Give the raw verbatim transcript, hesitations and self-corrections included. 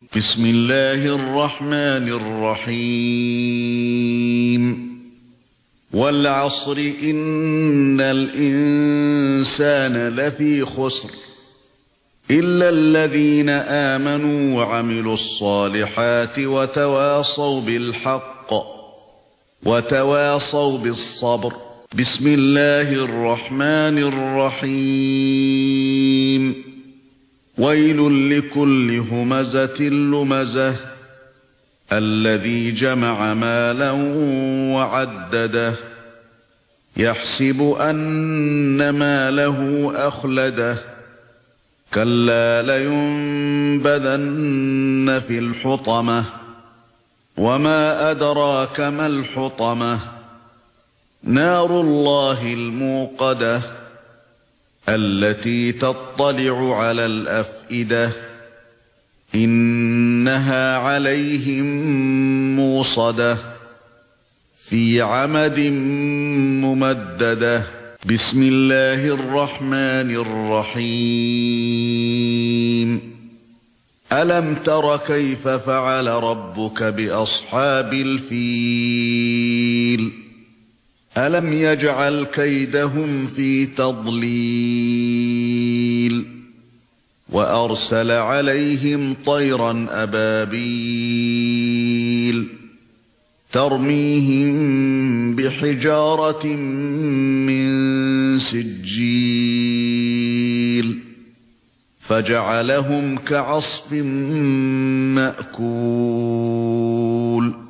بسم الله الرحمن الرحيم والعصر إن الإنسان لفي خسر إلا الذين آمنوا وعملوا الصالحات وتواصوا بالحق وتواصوا بالصبر. بسم الله الرحمن الرحيم ويل لكل همزة لمزة الذي جمع مالا وعدده يحسب أن ماله أخلده كلا لينبذن في الحطمة وما أدراك ما الحطمة نار الله الموقدة التي تطلع على الأفئدة إنها عليهم موصدة في عمد ممددة. بسم الله الرحمن الرحيم ألم تر كيف فعل ربك بأصحاب الفيل ألم يجعل كيدهم في تضليل وأرسل عليهم طيرا أبابيل ترميهم بحجارة من سجيل فجعلهم كعصف مأكول.